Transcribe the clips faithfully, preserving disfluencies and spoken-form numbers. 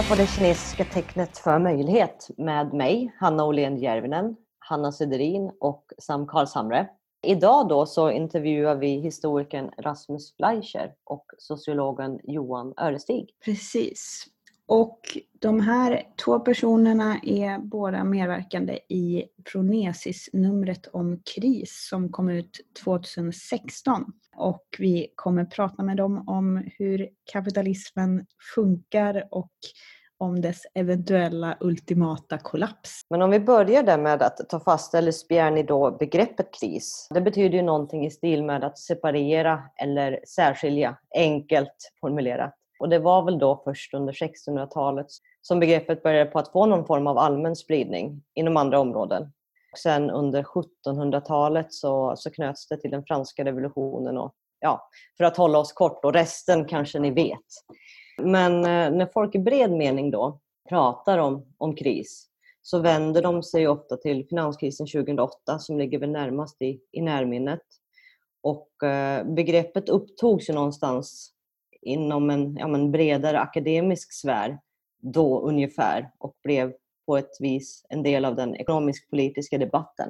lyssnar på det kinesiska tecknet för möjlighet med mig, Hanna Åhlén Järvinen, Hanna Söderin och Sam Karlshamre. Idag då så intervjuar vi historikern Rasmus Fleischer och sociologen Johan Örestig. Precis. Och de här två personerna är båda medverkande i Phronesis-numret om kris som kom ut tjugohundrasexton. Och vi kommer prata med dem om hur kapitalismen funkar och om dess eventuella ultimata kollaps. Men om vi börjar där med att ta fast eller spjärna då begreppet kris. Det betyder ju någonting i stil med att separera eller särskilja, enkelt formulerat. Och det var väl då först under sextonhundratalet som begreppet började på att få någon form av allmän spridning inom andra områden. Och sen under sjuttonhundratalet så, så knöts det till den franska revolutionen. Och ja, för att hålla oss kort, och resten kanske ni vet. Men eh, när folk i bred mening då pratar om, om kris så vänder de sig ofta till finanskrisen tjugohundraåtta som ligger väl närmast i, i närminnet. Och eh, begreppet upptogs ju någonstans inom en, ja, en bredare akademisk sfär då ungefär och blev på ett vis en del av den ekonomisk-politiska debatten.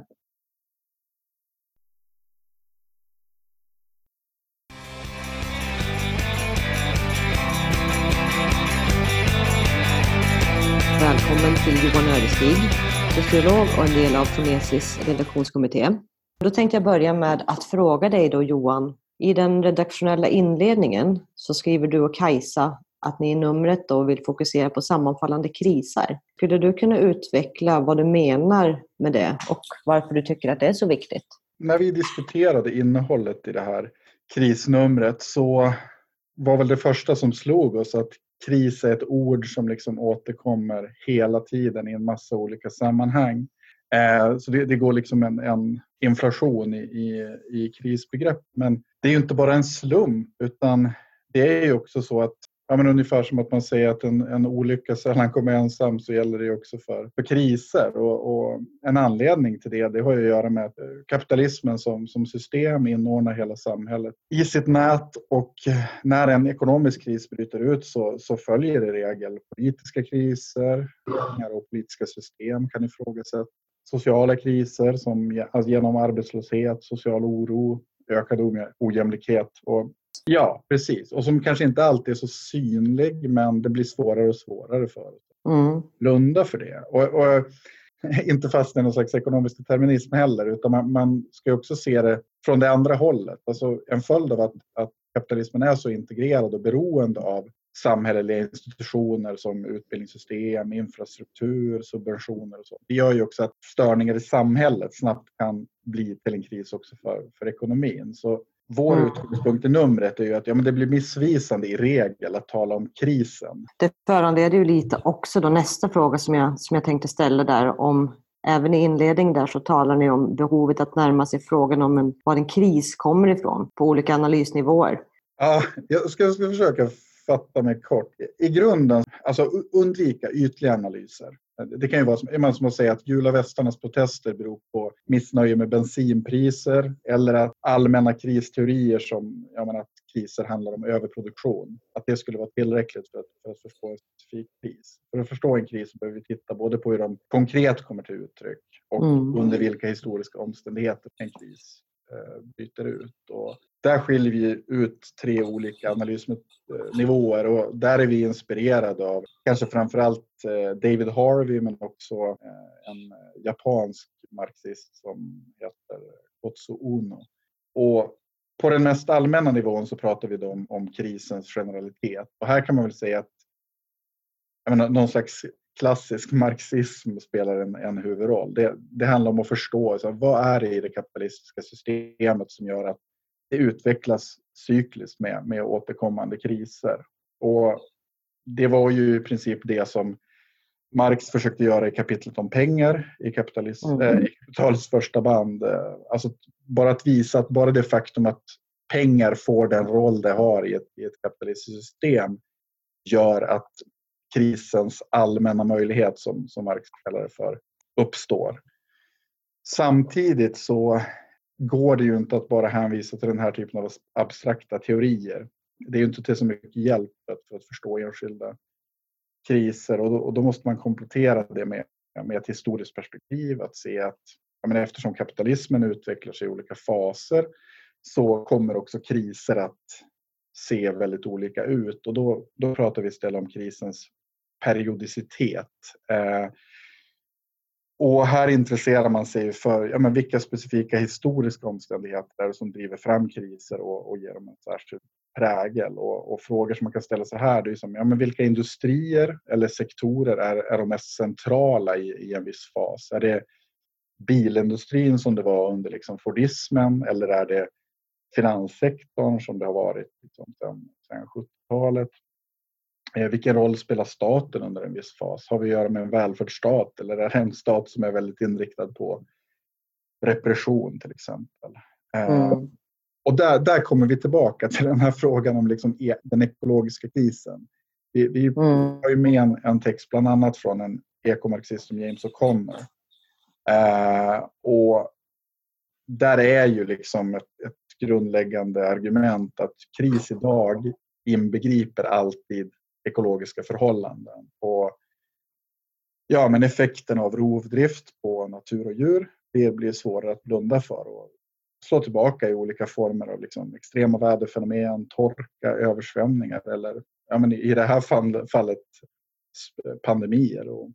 Välkommen till Johan Örestig, sociolog och en del av Phronesis redaktionskommitté. Då tänkte jag börja med att fråga dig då, Johan. I den redaktionella inledningen så skriver du och Kajsa att ni i numret då vill fokusera på sammanfallande kriser. Skulle du kunna utveckla vad du menar med det och varför du tycker att det är så viktigt? När vi diskuterade innehållet i det här krisnumret så var väl det första som slog oss att kris är ett ord som liksom återkommer hela tiden i en massa olika sammanhang. Eh, så det, det går liksom en, en inflation i, i, i krisbegrepp. Men det är ju inte bara en slump, utan det är ju också så att ja, men ungefär som att man säger att en, en olycka sällan kommer ensam, så gäller det också för, för kriser. Och, och en anledning till det, det har ju att göra med att kapitalismen som, som system inordnar hela samhället i sitt nät. Och när en ekonomisk kris bryter ut så, så följer det i regel politiska kriser och politiska system kan ifrågasättas. Sociala kriser som alltså genom arbetslöshet, social oro, ökad ojämlikhet och ja, precis. Och som kanske inte alltid är så synlig, men det blir svårare och svårare för oss. Mm. Blunda för det. Och, och inte fast i någon slags ekonomisk determinism heller, utan man, man ska också se det från det andra hållet. Alltså en följd av att, att kapitalismen är så integrerad och beroende av samhälleliga institutioner som utbildningssystem, infrastruktur, subventioner och så. Det gör ju också att störningar i samhället snabbt kan bli till en kris också för, för ekonomin. Så vår mm. utgångspunkt i numret är ju att ja, men det blir missvisande i regel att tala om krisen. Det föranleder ju lite också då nästa fråga som jag, som jag tänkte ställa där. Om, även i inledning där så talar ni om behovet att närma sig frågan om en, var en kris kommer ifrån på olika analysnivåer. Ja, jag ska, jag ska försöka fatta mig kort. I grunden, alltså undvika ytliga analyser. Det kan ju vara som, som att säga att gula västarnas protester beror på missnöje med bensinpriser eller att allmänna kristeorier som jag menar, att kriser handlar om överproduktion. Att det skulle vara tillräckligt för att, för att förstå en specifik kris. För att förstå en kris behöver vi titta både på hur de konkret kommer till uttryck och mm. under vilka historiska omständigheter en kris eh, byter ut. Och där skiljer vi ut tre olika analysnivåer och där är vi inspirerade av kanske framförallt David Harvey men också en japansk marxist som heter Kotsu Uno. Och på den mest allmänna nivån så pratar vi då om, om krisens generalitet. Och här kan man väl säga att jag menar, någon slags klassisk marxism spelar en, en huvudroll. Det, det handlar om att förstå alltså, vad är det i det kapitalistiska systemet som gör att det utvecklas cykliskt med, med återkommande kriser. Och det var ju i princip det som Marx försökte göra i kapitlet om pengar i, kapitalism, mm. äh, i Kapitalets första band. Alltså bara att visa att bara det faktum att pengar får den roll det har i ett, i ett kapitalistiskt system gör att krisens allmänna möjlighet, som, som Marx kallar det för, uppstår. Samtidigt så går det ju inte att bara hänvisa till den här typen av abstrakta teorier. Det är ju inte till så mycket hjälp för att förstå enskilda kriser och då, och då måste man komplettera det med, med ett historiskt perspektiv. Att se att jag menar, eftersom kapitalismen utvecklar sig i olika faser så kommer också kriser att se väldigt olika ut. Och då, då pratar vi istället om krisens periodicitet. Eh, och här intresserar man sig för ja, men vilka specifika historiska omständigheter är det som driver fram kriser och, och ger dem en särskild prägel. Och, och frågor som man kan ställa sig här, det är som, ja, men vilka industrier eller sektorer är, är de mest centrala i, i en viss fas? Är det bilindustrin som det var under liksom Fordismen, eller är det finanssektorn som det har varit liksom sedan, sedan sjuttiotalet? Eh, vilken roll spelar staten under en viss fas? Har vi att göra med en välfärdsstat eller är det en stat som är väldigt inriktad på repression till exempel? Eh, Mm. och där, där kommer vi tillbaka till den här frågan om liksom e- den ekologiska krisen. Vi, vi Mm. har ju med en, en text bland annat från en ekomarxist som James O'Connor. Eh, och där är ju liksom ett, ett grundläggande argument att kris idag inbegriper alltid ekologiska förhållanden. Och ja, men effekten av rovdrift på natur och djur, det blir svårare att blunda för och slå tillbaka i olika former av liksom extrema väderfenomen, torka, översvämningar eller ja, men i det här fallet pandemier och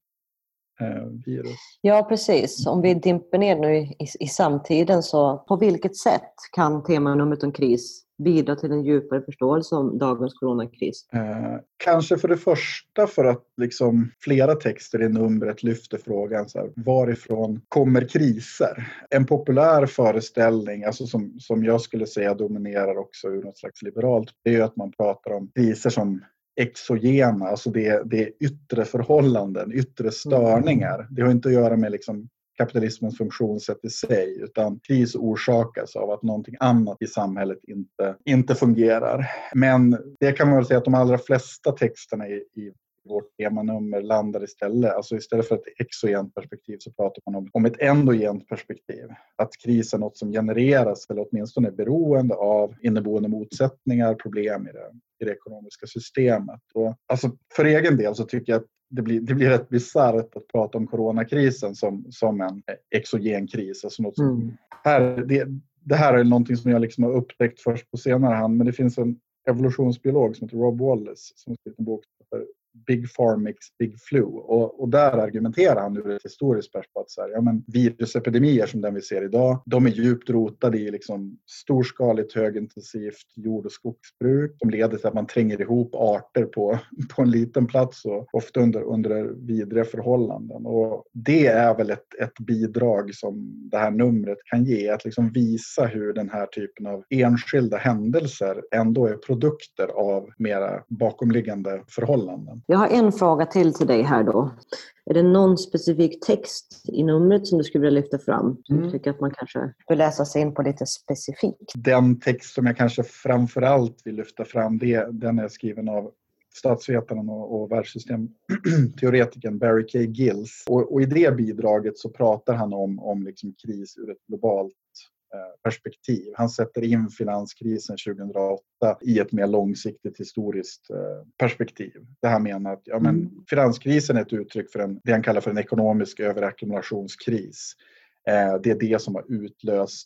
eh, virus. Ja, precis. Om vi dimper ner nu i, i, i samtiden, så på vilket sätt kan temanumret om kris bidra till en djupare förståelse om dagens coronakris? Eh, kanske för det första för att liksom flera texter i numret lyfter frågan så här, varifrån kommer kriser? En populär föreställning, alltså som, som jag skulle säga dominerar också ur något slags liberalt, det är ju att man pratar om kriser som exogena, alltså det, det är yttre förhållanden, yttre störningar. Det har inte att göra med liksom kapitalismens funktionssätt i sig, utan kris orsakas av att någonting annat i samhället inte, inte fungerar. Men det kan man väl säga att de allra flesta texterna i, i vårt temanummer landar istället, alltså istället för ett exogent perspektiv så pratar man om, om ett endogent perspektiv. Att kris är något som genereras eller åtminstone är beroende av inneboende motsättningar, problem i det, i det ekonomiska systemet. Och, alltså, för egen del så tycker jag att det blir, det blir rätt bisarrt att prata om coronakrisen som, som en exogen kris. Alltså något som, Mm. här, det, det här är någonting som jag liksom har upptäckt först på senare hand, men det finns en evolutionsbiolog som heter Rob Wallace som har skrivit en bok som heter Big Pharmix, Big Flu. Och, och där argumenterar han ur ett historiskt perspektiv att så här, ja, men virusepidemier som den vi ser idag, de är djupt rotade i liksom storskaligt högintensivt jord- och skogsbruk som leder till att man tränger ihop arter på, på en liten plats och ofta under, under vidriga förhållanden. Och det är väl ett, ett bidrag som det här numret kan ge, att liksom visa hur den här typen av enskilda händelser ändå är produkter av mera bakomliggande förhållanden. Jag har en fråga till till dig här då. Är det någon specifik text i numret som du skulle vilja lyfta fram? Som Mm. du tycker att man kanske bör läsa sig in på lite specifikt? Den text som jag kanske framförallt vill lyfta fram, det, den är skriven av statsvetaren och, och världssystemteoretikern Barry K. Gills. Och, och i det bidraget så pratar han om, om liksom kris ur ett globalt perspektiv. Han sätter in finanskrisen tjugohundraåtta i ett mer långsiktigt historiskt perspektiv. Det här menar att ja, men finanskrisen är ett uttryck för en, det han kallar för en ekonomisk överackumulationskris. Det är det som har utlöst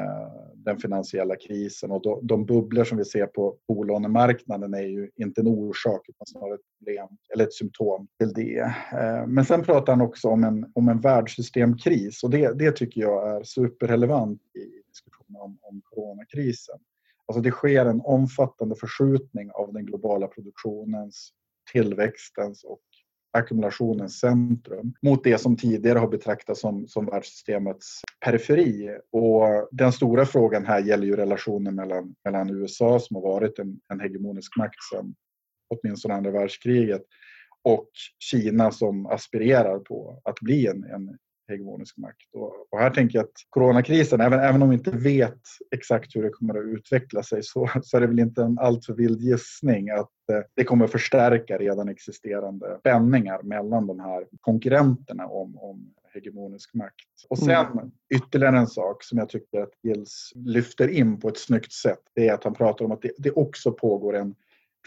den finansiella krisen, och de bubblor som vi ser på bolånemarknaden är ju inte en orsak utan snarare ett problem eller ett symptom till det. Men sen pratar han också om en, om en världssystemkris, och det, det tycker jag är superrelevant i diskussionen om, om coronakrisen. Alltså det sker en omfattande förskjutning av den globala produktionens, tillväxtens och ackumulationens centrum mot det som tidigare har betraktats som, som världssystemets periferi. Och den stora frågan här gäller ju relationen mellan, mellan U S A som har varit en, en hegemonisk makt sedan åtminstone andra världskriget och Kina som aspirerar på att bli en, en hegemonisk makt. Och, och här tänker jag att coronakrisen, även, även om vi inte vet exakt hur det kommer att utveckla sig, så, så är det väl inte en alltför vild gissning att eh, det kommer att förstärka redan existerande spänningar mellan de här konkurrenterna om, om hegemonisk makt. Och sen mm. ytterligare en sak som jag tycker att Gills lyfter in på ett snyggt sätt, det är att han pratar om att det, det också pågår en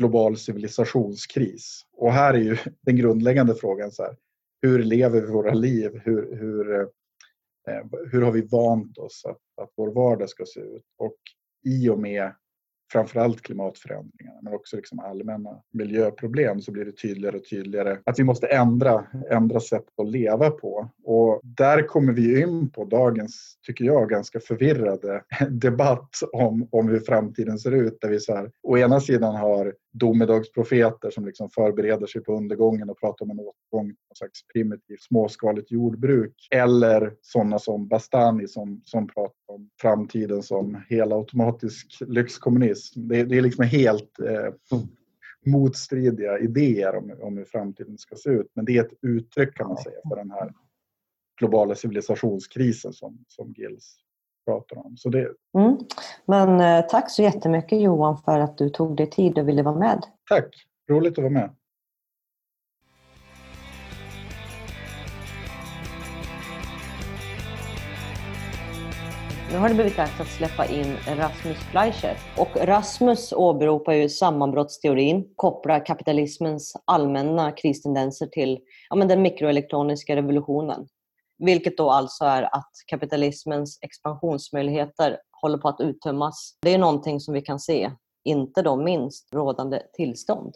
global civilisationskris. Och här är ju den grundläggande frågan så här, hur lever vi våra liv? Hur, hur, eh, hur har vi vant oss att, att vår vardag ska se ut? Och i och med framförallt klimatförändringarna men också liksom allmänna miljöproblem så blir det tydligare och tydligare att vi måste ändra, ändra sätt att leva på. Och där kommer vi in på dagens, tycker jag, ganska förvirrade debatt om, om hur framtiden ser ut. Där vi så här, å ena sidan har domedagsprofeter som liksom förbereder sig på undergången och pratar om en återgång till något slags primitivt småskaligt jordbruk. Eller sådana som Bastani som, som pratar om framtiden som helautomatisk lyxkommunism. Det, det är liksom helt eh, motstridiga idéer om, om hur framtiden ska se ut. Men det är ett uttryck kan man säga för den här globala civilisationskrisen som, som Gills pratar om. Så det... mm. Men eh, tack så jättemycket Johan för att du tog dig tid och ville vara med. Tack, roligt att vara med. Nu har det blivit dags att släppa in Rasmus Fleischer. Och Rasmus åberopar ju sammanbrottsteorin, kopplar kapitalismens allmänna kristendenser till ja, men den mikroelektroniska revolutionen. Vilket då alltså är att kapitalismens expansionsmöjligheter håller på att uttömmas. Det är någonting som vi kan se, inte då minst rådande tillstånd.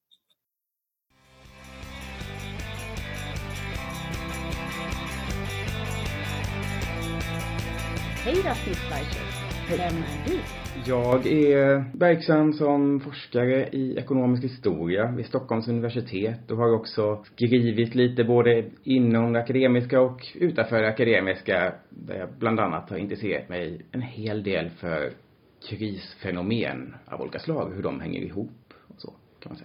Hej Rasmus Fleischer, vem är du? Jag är verksam som forskare i ekonomisk historia vid Stockholms universitet och har också skrivit lite både inom det akademiska och utanför det akademiska, där jag bland annat har intresserat mig en hel del för krisfenomen av olika slag, hur de hänger ihop och så kan man säga.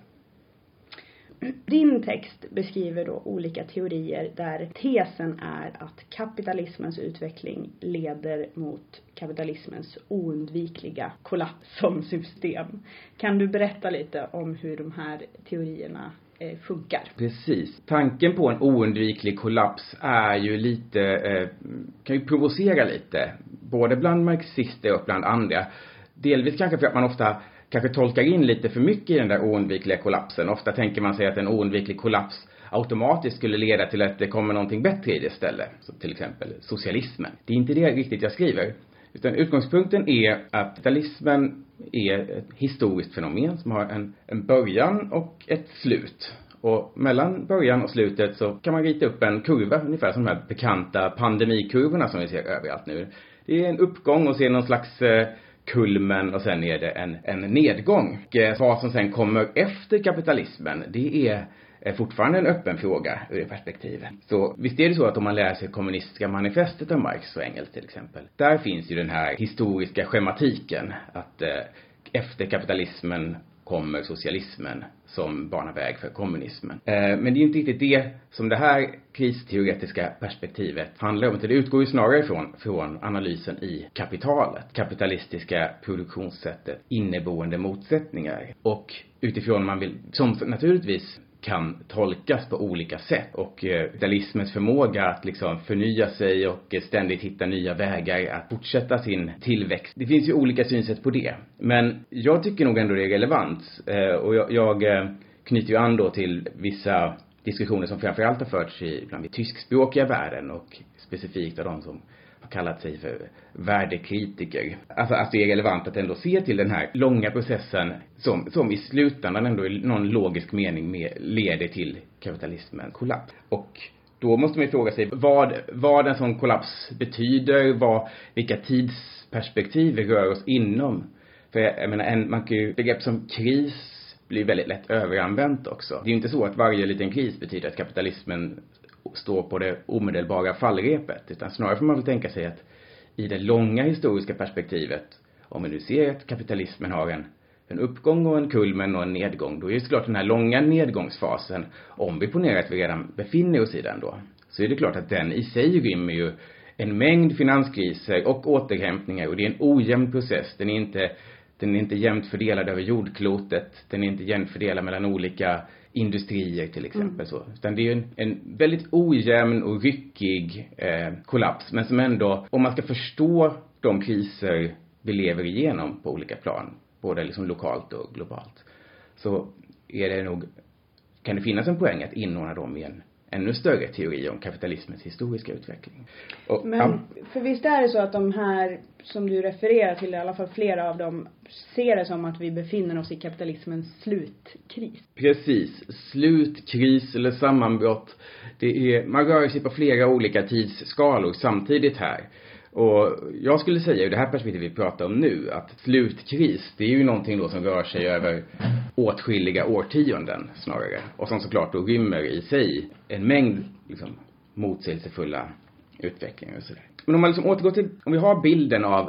Din text beskriver då olika teorier där tesen är att kapitalismens utveckling leder mot kapitalismens oundvikliga kollaps som system. Kan du berätta lite om hur de här teorierna eh, funkar? Precis. Tanken på en oundviklig kollaps är ju lite, eh, kan ju provocera lite, både bland marxister och bland andra. Delvis kanske för att man ofta kanske tolkar in lite för mycket i den där oundvikliga kollapsen. Ofta tänker man sig att en oundviklig kollaps automatiskt skulle leda till att det kommer någonting bättre i det istället. Så till exempel socialismen. Det är inte det riktigt jag skriver. Utan utgångspunkten är att kapitalismen är ett historiskt fenomen som har en, en början och ett slut. Och mellan början och slutet så kan man rita upp en kurva, ungefär som de här bekanta pandemikurvorna som vi ser överallt nu. Det är en uppgång och sen någon slags eh, kulmen och sen är det en, en nedgång. Och vad som sen kommer efter kapitalismen, det är fortfarande en öppen fråga ur det perspektivet. Så visst är det så att om man läser kommunistiska manifestet av Marx och Engels till exempel, där finns ju den här historiska schematiken att eh, efter kapitalismen kommer socialismen som banar väg för kommunismen. Eh, men det är inte riktigt det som det här kristeoretiska perspektivet handlar om. Det utgår ju snarare från, från analysen i kapitalet, kapitalistiska produktionssättet, inneboende motsättningar. Och utifrån man vill, som naturligtvis kan tolkas på olika sätt. Och eh, kapitalismens förmåga att liksom förnya sig och eh, ständigt hitta nya vägar att fortsätta sin tillväxt. Det finns ju olika synsätt på det. Men jag tycker nog ändå det är relevant. Eh, och jag, jag eh, knyter ju an då till vissa diskussioner som framförallt har förts i bland tyskspråkiga världen och specifikt av de som har kallat sig för värdekritiker. Alltså att det är relevant att ändå se till den här långa processen som, som i slutändan ändå i någon logisk mening med, leder till kapitalismens kollaps. Och då måste man fråga sig vad, vad en sån kollaps betyder, vad, vilka tidsperspektiv vi rör oss inom. För jag menar, en, man kan ju, begrepp som kris blir väldigt lätt överanvänt också. Det är ju inte så att varje liten kris betyder att kapitalismen står på det omedelbara fallrepet, utan snarare får man väl tänka sig att i det långa historiska perspektivet, om vi nu ser att kapitalismen har en, en uppgång och en kulmen och en nedgång, då är det såklart den här långa nedgångsfasen, om vi ponerar att vi redan befinner oss i den då, så är det klart att den i sig rymmer ju en mängd finanskriser och återhämtningar, och det är en ojämn process. Den är inte, den är inte jämnt fördelad över jordklotet, den är inte jämnt fördelad mellan olika industrier till exempel. Mm. Så. Utan det är en, en väldigt ojämn och ryckig eh, kollaps. Men som ändå, om man ska förstå de kriser vi lever igenom på olika plan, både liksom lokalt och globalt, så är det nog, kan det finnas en poäng att inordna dem i en ännu större teori om kapitalismens historiska utveckling. Och, Men ja. för visst är det så att de här som du refererar till, i alla fall flera av dem, ser det som att vi befinner oss i kapitalismens slutkris? Precis, slutkris eller sammanbrott. Det är, man rör sig på flera olika tidsskalor samtidigt här. Och jag skulle säga i det här perspektivet vi pratar om nu att slutkris, det är ju någonting då som rör sig över åtskilliga årtionden snarare. Och som såklart då rymmer i sig en mängd liksom, motsägelsefulla utvecklingar och sådär. Men om man liksom återgår till, om vi har bilden av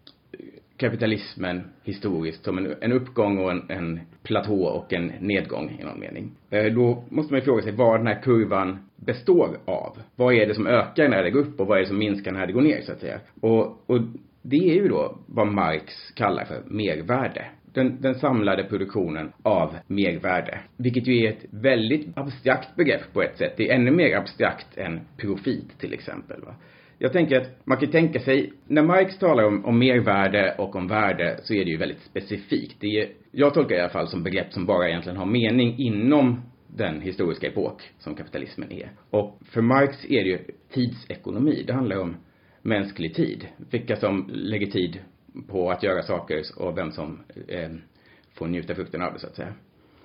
kapitalismen historiskt som en, en uppgång och en, en platå och en nedgång i någon mening. Eh, då måste man ju fråga sig vad den här kurvan består av. Vad är det som ökar när det går upp och vad är det som minskar när det går ner så att säga. Och, och det är ju då vad Marx kallar för mervärde. Den, den samlade produktionen av mervärde. Vilket ju är ett väldigt abstrakt begrepp på ett sätt. Det är ännu mer abstrakt än profit till exempel va. Jag tänker att man kan tänka sig, när Marx talar om, om mervärde och om värde så är det ju väldigt specifikt. Det är, jag tolkar i alla fall som begrepp som bara egentligen har mening inom den historiska epok som kapitalismen är. Och för Marx är det ju tidsekonomi. Det handlar om mänsklig tid. Vilka som lägger tid på att göra saker och vem som eh, får njuta frukten av det så att säga.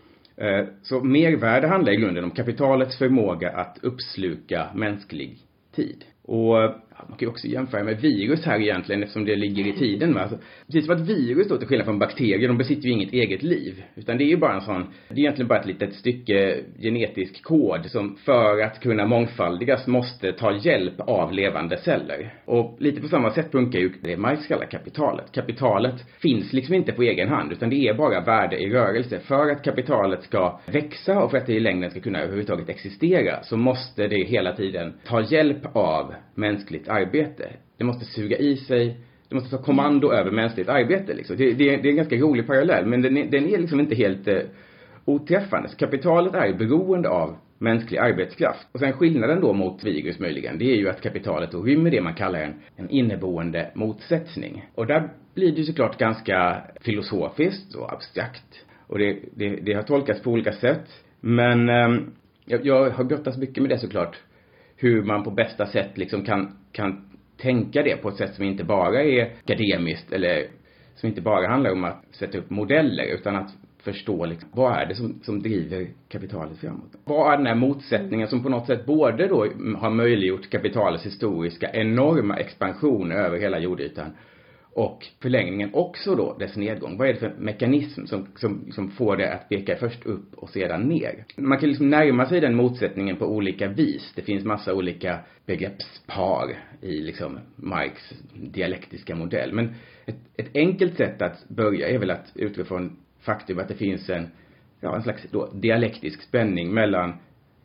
Eh, så mervärde handlar i grunden om kapitalets förmåga att uppsluka mänsklig tid. Och ja, man kan ju också jämföra med virus här egentligen eftersom det ligger i tiden. Men alltså, precis som att virus då till skillnad från bakterier, de besitter ju inget eget liv. Utan det är ju bara en sån, det är egentligen bara ett litet stycke genetisk kod som för att kunna mångfaldigas måste ta hjälp av levande celler. Och lite på samma sätt funkar ju det Marx kallar kapitalet. Kapitalet finns liksom inte på egen hand utan det är bara värde i rörelse. För att kapitalet ska växa och för att det i längden ska kunna överhuvudtaget existera så måste det hela tiden ta hjälp av mänskligt arbete. Det måste suga i sig, det måste ta kommando över mänskligt arbete. Liksom. Det, det, det är en ganska rolig parallell, men den är, den är liksom inte helt eh, oträffande. Så kapitalet är beroende av mänsklig arbetskraft. Och sen skillnaden då mot virus möjligen, det är ju att kapitalet då rymmer det man kallar en, en inneboende motsättning. Och där blir det såklart ganska filosofiskt och abstrakt. Och det, det, det har tolkats på olika sätt. Men eh, jag, jag har brottats mycket med det såklart. Hur man på bästa sätt liksom kan, kan tänka det på ett sätt som inte bara är akademiskt eller som inte bara handlar om att sätta upp modeller utan att förstå liksom, vad är det som, som driver kapitalet framåt. Vad är den här motsättningen som på något sätt både då har möjliggjort kapitalets historiska enorma expansion över hela jordytan och förlängningen också då dess nedgång. Vad är det för mekanism som, som, som får det att peka först upp och sedan ner? Man kan liksom närma sig den motsättningen på olika vis. Det finns massa olika begreppspar i liksom Marx dialektiska modell. Men ett, ett enkelt sätt att börja är väl att utgå från faktum att det finns en, ja, en slags då dialektisk spänning mellan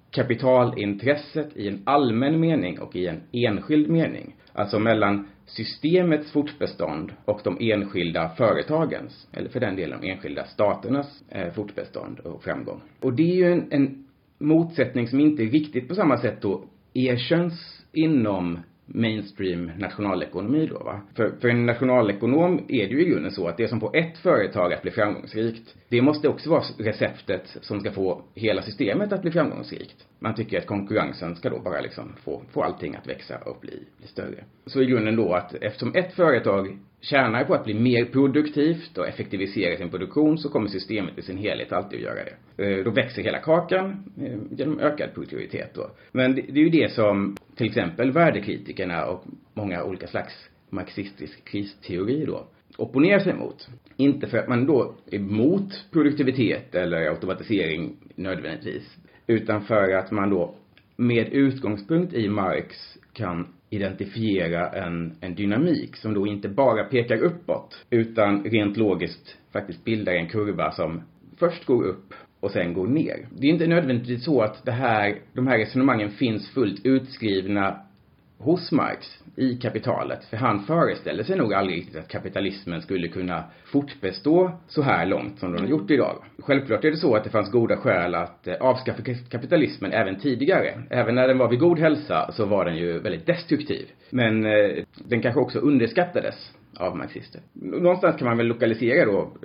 kapitalintresset i en allmän mening och i en enskild mening. Alltså mellan systemets fortbestånd och de enskilda företagens, eller för den delen de enskilda staternas eh, fortbestånd och framgång. Och det är ju en, en motsättning som inte riktigt på samma sätt då erkänns inom mainstream nationalekonomi då va. För, för en nationalekonom är det ju i grunden så att det som på ett företag att bli framgångsrikt, det måste också vara receptet som ska få hela systemet att bli framgångsrikt. Man tycker att konkurrensen ska då bara liksom få, få allting att växa och bli, bli större. Så i grunden då att eftersom ett företag tjänar på att bli mer produktivt och effektivisera sin produktion så kommer systemet i sin helhet alltid att göra det. Då växer hela kakan genom ökad produktivitet då. Men det, det är ju det som till exempel värdekritikerna och många olika slags marxistisk kristeori då opponerar sig mot. Inte för att man då är emot produktivitet eller automatisering nödvändigtvis, utan för att man då med utgångspunkt i Marx kan identifiera en, en dynamik som då inte bara pekar uppåt utan rent logiskt faktiskt bildar en kurva som först går upp och sen går ner. Det är inte nödvändigtvis så att det här, de här resonemangen finns fullt utskrivna hos Marx i Kapitalet. För han föreställer sig nog aldrig riktigt att kapitalismen skulle kunna fortbestå så här långt som den har gjort idag. Självklart är det så att det fanns goda skäl att avskaffa kapitalismen även tidigare. Även när den var vid god hälsa så var den ju väldigt destruktiv. Men eh, den kanske också underskattades av marxister. Någonstans kan man väl lokalisera då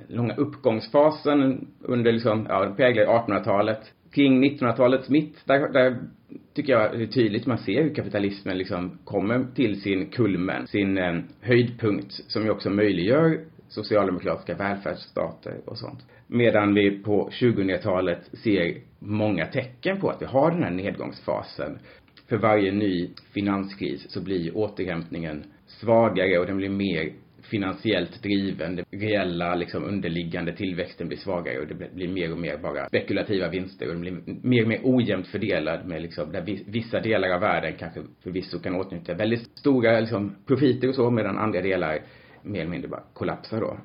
långa uppgångsfasen under liksom, ja, präglar artonhundratalet. Kring nittonhundratalets mitt, där, där tycker jag det är tydligt man ser hur kapitalismen liksom kommer till sin kulmen, sin eh, höjdpunkt, som ju också möjliggör socialdemokratiska välfärdsstater och sånt. Medan vi på tjugohundratalet ser många tecken på att vi har den här nedgångsfasen. För varje ny finanskris så blir återhämtningen svagare och den blir mer finansiellt driven. Den reella liksom, underliggande tillväxten blir svagare och det blir mer och mer bara spekulativa vinster. Och den blir mer och mer ojämnt fördelad med liksom, där vissa delar av världen kanske förvisso kan åtnjuta väldigt stora liksom, profiter och så, medan andra delar mer eller mindre bara kollapsar då.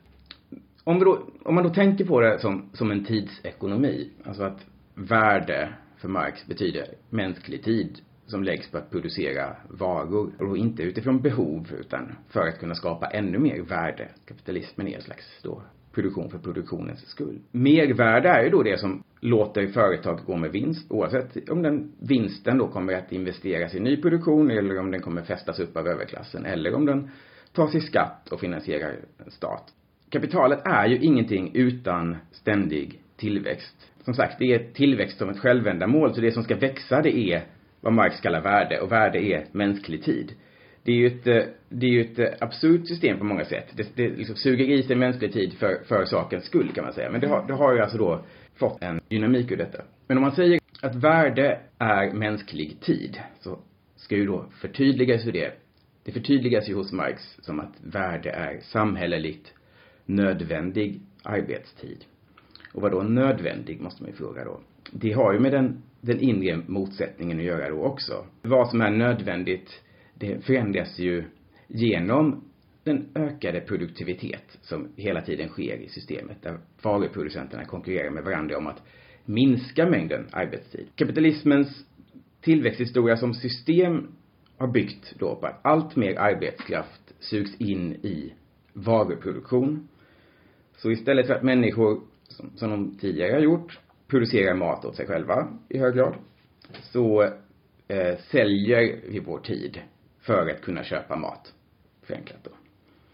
Om, vi då, om man då tänker på det som, som en tidsekonomi, alltså att värde för Marx betyder mänsklig tid som läggs på att producera varor, och då inte utifrån behov utan för att kunna skapa ännu mer värde. Kapitalismen är en slags då produktion för produktionens skull. Mervärde är ju då det som låter företag gå med vinst, oavsett om den vinsten då kommer att investeras i ny produktion eller om den kommer fästas upp av överklassen eller om den tas i skatt och finansierar en stat. Kapitalet är ju ingenting utan ständig tillväxt. Som sagt, det är tillväxt som ett självändamål, så det som ska växa det är vad Marx kallar värde, och värde är mänsklig tid. Det är ju ett, det är ju ett absurt system på många sätt. Det, det liksom suger i sig mänsklig tid för, för sakens skull kan man säga. Men det har, det har ju alltså då fått en dynamik ur detta. Men om man säger att värde är mänsklig tid, så ska ju då förtydligas ju det. Det förtydligas ju hos Marx som att värde är samhälleligt nödvändig arbetstid. Och vad då nödvändig måste man ju fråga då. Det har ju med den, den inre motsättningen att göra då också. Vad som är nödvändigt, det förändras ju genom den ökade produktivitet som hela tiden sker i systemet. Där varuproducenterna konkurrerar med varandra om att minska mängden arbetstid. Kapitalismens tillväxthistoria som system har byggt då på att allt mer arbetskraft sugs in i varuproduktion. Så istället för att människor, som, som de tidigare har gjort, producerar mat åt sig själva i hög grad, så eh, säljer vi vår tid för att kunna köpa mat, förenklat då.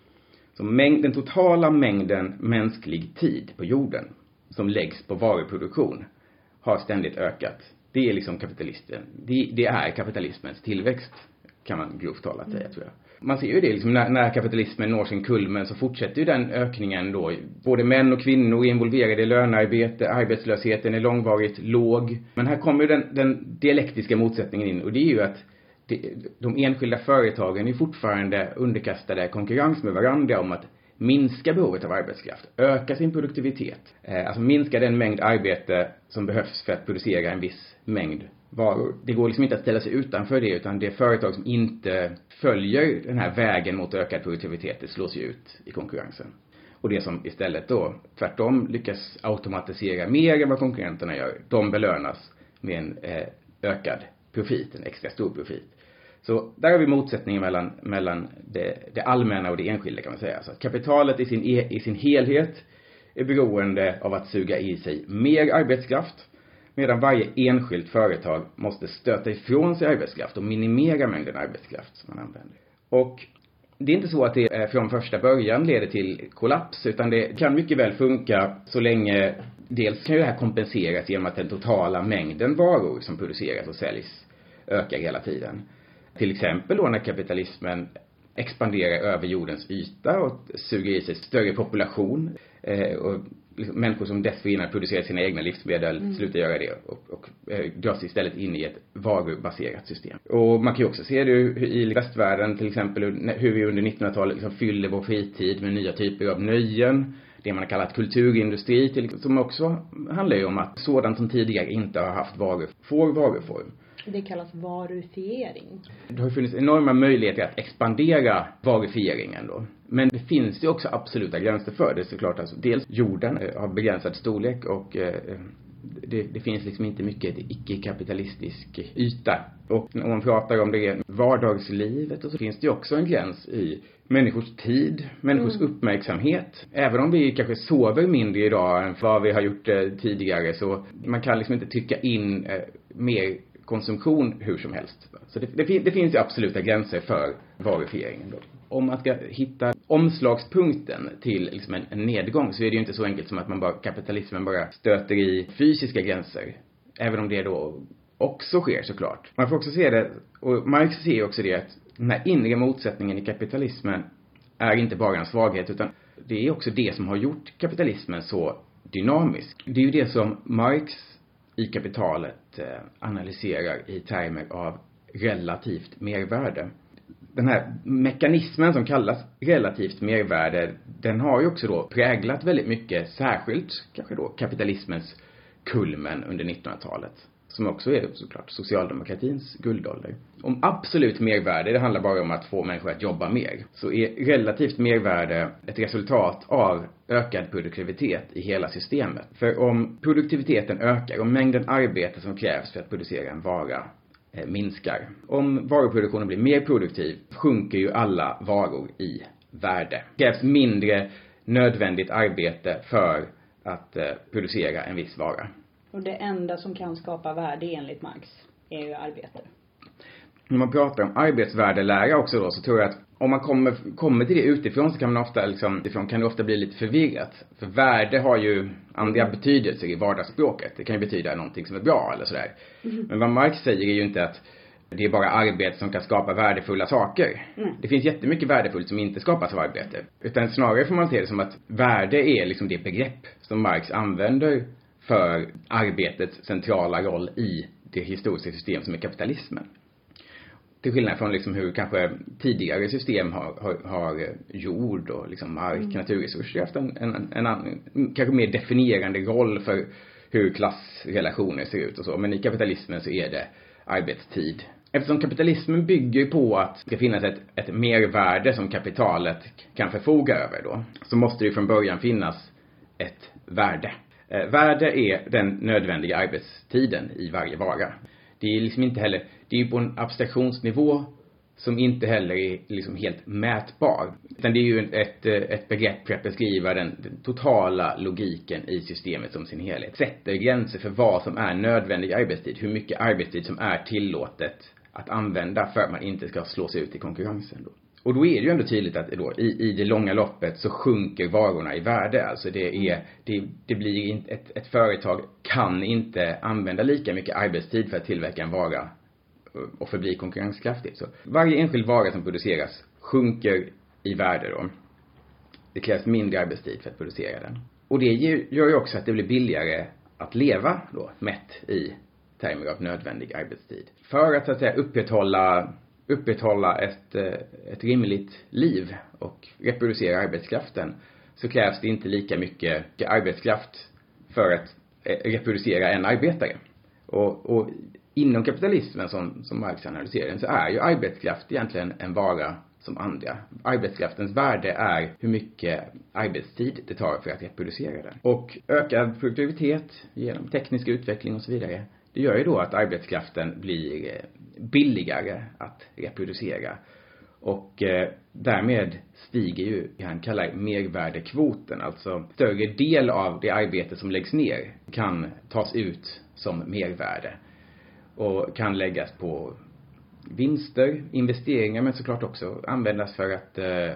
Så mängd, den totala mängden mänsklig tid på jorden som läggs på varuproduktion har ständigt ökat. Det är liksom kapitalisten. Det, det är kapitalismens tillväxt, kan man grovt talat säga, tror jag. Man ser ju det, liksom, när, när kapitalismen når sin kulmen så fortsätter ju den ökningen då. Både män och kvinnor är involverade i lönearbete, arbetslösheten är långvarigt låg. Men här kommer ju den, den dialektiska motsättningen in, och det är ju att det, de enskilda företagen är fortfarande underkastade konkurrens med varandra om att minska behovet av arbetskraft, öka sin produktivitet. Eh, alltså minska den mängd arbete som behövs för att producera en viss mängd varor. Det går liksom inte att ställa sig utanför det, utan det företag som inte följer den här vägen mot ökad produktivitet, det slås ju ut i konkurrensen. Och det som istället då tvärtom lyckas automatisera mer än vad konkurrenterna gör, de belönas med en eh, ökad profit, en extra stor profit. Så där har vi motsättningen mellan, mellan det, det allmänna och det enskilda, kan man säga. Så att kapitalet i sin, e, i sin helhet är beroende av att suga i sig mer arbetskraft, medan varje enskilt företag måste stöta ifrån sig arbetskraft och minimera mängden arbetskraft som man använder. Och det är inte så att det från första början leder till kollaps, utan det kan mycket väl funka så länge dels kan ju det här kompenseras genom att den totala mängden varor som produceras och säljs ökar hela tiden. Till exempel då när kapitalismen expanderar över jordens yta och suger i sig större population eh, och liksom människor som dessförinnan producerar sina egna livsmedel mm. slutar göra det och, och eh, dras istället in i ett varubaserat system. Och man kan ju också se det i västvärlden till exempel hur vi under nittonhundratalet liksom fyller vår fritid med nya typer av nöjen. Det man har kallat kulturindustri, till, som också handlar ju om att sådant som tidigare inte har haft varor får varuform. Det kallas varufiering. Det har funnits enorma möjligheter att expandera varufieringen då. Men det finns ju också absoluta gränser för det, såklart. Alltså, dels jorden har begränsad storlek och eh, det, det finns liksom inte mycket icke-kapitalistisk yta. Och om man pratar om det vardagslivet och så finns det ju också en gräns i människors tid, människors mm. uppmärksamhet. Även om vi kanske sover mindre idag än vad vi har gjort eh, tidigare, så man kan liksom inte tycka in eh, mer konsumtion hur som helst. Så det, det, det finns ju absoluta gränser för varufieringen då. Om man ska hitta omslagspunkten till liksom en, en nedgång, så är det ju inte så enkelt som att man bara, kapitalismen bara stöter i fysiska gränser. Även om det då också sker såklart. Man får också se det, och Marx ser också det, att den här inre motsättningen i kapitalismen är inte bara en svaghet, utan det är också det som har gjort kapitalismen så dynamisk. Det är ju det som Marx i Kapitalet eh, analyserar i termer av relativt mervärde. Den här mekanismen som kallas relativt mervärde, den har ju också då präglat väldigt mycket, särskilt kanske då kapitalismens kulmen under nittonhundratalet. Som också är såklart socialdemokratins guldålder. Om absolut mervärde, det handlar bara om att få människor att jobba mer, så är relativt mervärde ett resultat av ökad produktivitet i hela systemet. För om produktiviteten ökar, om mängden arbete som krävs för att producera en vara eh, minskar. Om varuproduktionen blir mer produktiv, sjunker ju alla varor i värde. Det krävs mindre nödvändigt arbete för att eh, producera en viss vara. Och det enda som kan skapa värde enligt Marx är ju arbete. När man pratar om arbetsvärdelära också då, så tror jag att om man kommer, kommer till det utifrån, så kan man ofta liksom, utifrån kan det ofta bli lite förvirrat. För värde har ju andra betydelser i vardagsspråket. Det kan ju betyda någonting som är bra eller sådär. Mm. Men vad Marx säger är ju inte att det är bara arbete som kan skapa värdefulla saker. Mm. Det finns jättemycket värdefullt som inte skapas av arbete. Utan snarare får man se det som att värde är liksom det begrepp som Marx använder för arbetets centrala roll i det historiska system som är kapitalismen. Till skillnad från liksom hur kanske tidigare system har, har, har jord och liksom mark, mm. naturresurser haft en, en, en, en kanske mer definierande roll för hur klassrelationer ser ut och så. Men i kapitalismen så är det arbetstid. Eftersom kapitalismen bygger på att det ska finnas ett, ett mervärde som kapitalet kan förfoga över då, så måste det från början finnas ett värde. Eh, värde är den nödvändiga arbetstiden i varje vara. Det är liksom inte heller, det är ju på en abstraktionsnivå som inte heller är liksom helt mätbar. Utan det är ju ett, ett begrepp för att beskriva den, den totala logiken i systemet som sin helhet. Sätter gränser för vad som är nödvändig arbetstid, hur mycket arbetstid som är tillåtet att använda för att man inte ska slås ut i konkurrensen då. Och då är det ju ändå tydligt att då, i, i det långa loppet så sjunker varorna i värde. Alltså det, är, det, det blir inte, ett, ett företag kan inte använda lika mycket arbetstid för att tillverka en vara och förbli konkurrenskraftigt. Så varje enskild vara som produceras sjunker i värde då. Det krävs mindre arbetstid för att producera den. Och det gör ju också att det blir billigare att leva då, mätt i termer av nödvändig arbetstid. För att så att säga upprätthålla upprätthålla ett, ett rimligt liv och reproducera arbetskraften, så krävs det inte lika mycket arbetskraft för att reproducera en arbetare. Och, och inom kapitalismen som, som Marx analyserar den, så är ju arbetskraft egentligen en vara som andra. Arbetskraftens värde är hur mycket arbetstid det tar för att reproducera den. Och ökad produktivitet genom teknisk utveckling och så vidare, det gör ju då att arbetskraften blir billigare att reproducera. Och eh, därmed stiger ju det han kallar mervärdekvoten. Alltså större del av det arbete som läggs ner kan tas ut som mervärde. Och kan läggas på vinster, investeringar, men såklart också användas för att eh,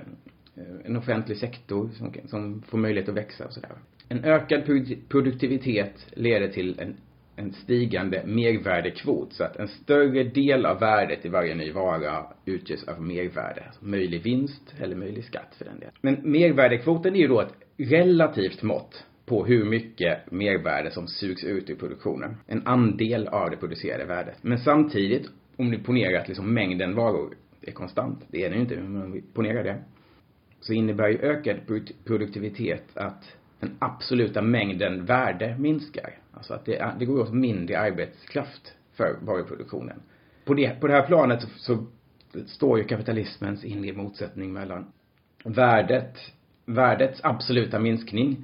en offentlig sektor som, som får möjlighet att växa och sådär. En ökad produktivitet leder till en en stigande mervärdekvot, så att en större del av värdet i varje ny vara utgörs av mervärde, alltså möjlig vinst eller möjlig skatt för den delen. Men mervärdekvoten är ju då ett relativt mått på hur mycket mervärde som sugs ut ur produktionen. En andel av det producerade värdet. Men samtidigt, om ni ponerar att liksom mängden varor är konstant, det är det ju inte, men om vi ponerar det, så innebär ju ökad produktivitet att den absoluta mängden värde minskar. Alltså att det, det går åt mindre arbetskraft för varuproduktionen. På det, på det här planet så, så står ju kapitalismens inre motsättning mellan värdet, värdets absoluta minskning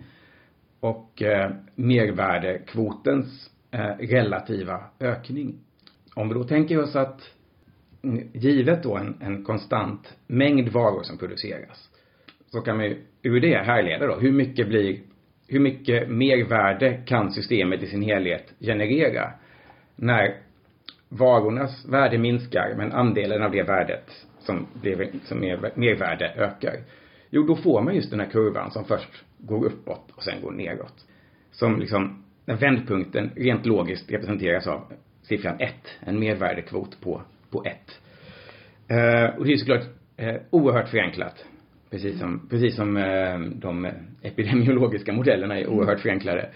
och eh, mervärdekvotens eh, relativa ökning. Om vi då tänker oss att givet då en, en konstant mängd varor som produceras, så kan vi ur det härleda då hur mycket blir hur mycket mervärde kan systemet i sin helhet generera när varornas värde minskar men andelen av det värdet som blir som mer, mervärde ökar. Jo, då får man just den här kurvan som först går uppåt och sen går neråt. Som liksom, den vändpunkten rent logiskt representeras av siffran ett, en mervärdekvot på, på ett. Uh, och det är såklart uh, oerhört förenklat. Precis som, precis som uh, de epidemiologiska modellerna är oerhört förenklade.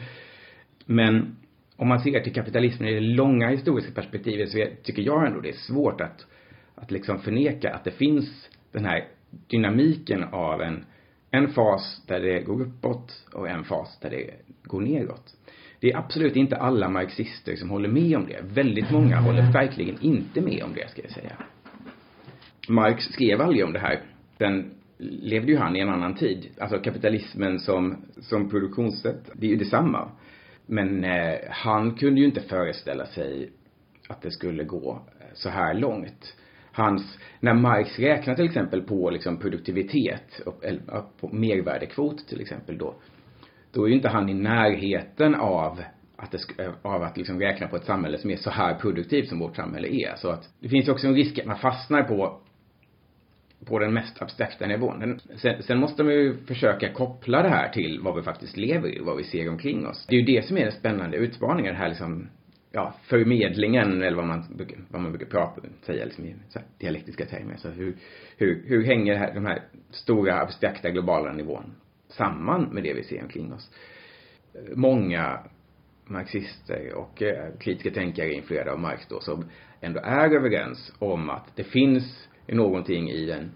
Men om man ser till kapitalismen i det långa historiska perspektivet så tycker jag ändå det är svårt att, att liksom förneka att det finns den här dynamiken av en, en fas där det går uppåt och en fas där det går neråt. Det är absolut inte alla marxister som håller med om det. Väldigt många håller verkligen inte med om det, ska jag säga. Marx skrev aldrig om det här. Sen levde ju han i en annan tid. Alltså kapitalismen som, som produktionssätt, det är ju detsamma. Men eh, han kunde ju inte föreställa sig att det skulle gå så här långt. Hans, när Marx räknar till exempel på liksom produktivitet och på mervärdekvot till exempel då, då är ju inte han i närheten av att, det, av att liksom räkna på ett samhälle som är så här produktivt som vårt samhälle är. Så att det finns också en risk att man fastnar på, på den mest abstrakta nivån. Sen, sen måste man ju försöka koppla det här till vad vi faktiskt lever i, vad vi ser omkring oss. Det är ju det som är den spännande utmaningen, här liksom, ja, förmedlingen, eller vad man, vad man brukar prata, säga liksom i så här dialektiska termer. Så hur, hur, hur hänger det här, de här stora abstrakta globala nivån samman med det vi ser omkring oss? Många marxister och eh, kritiska tänkare influerade av Marx då, som ändå är överens om att det finns någonting i den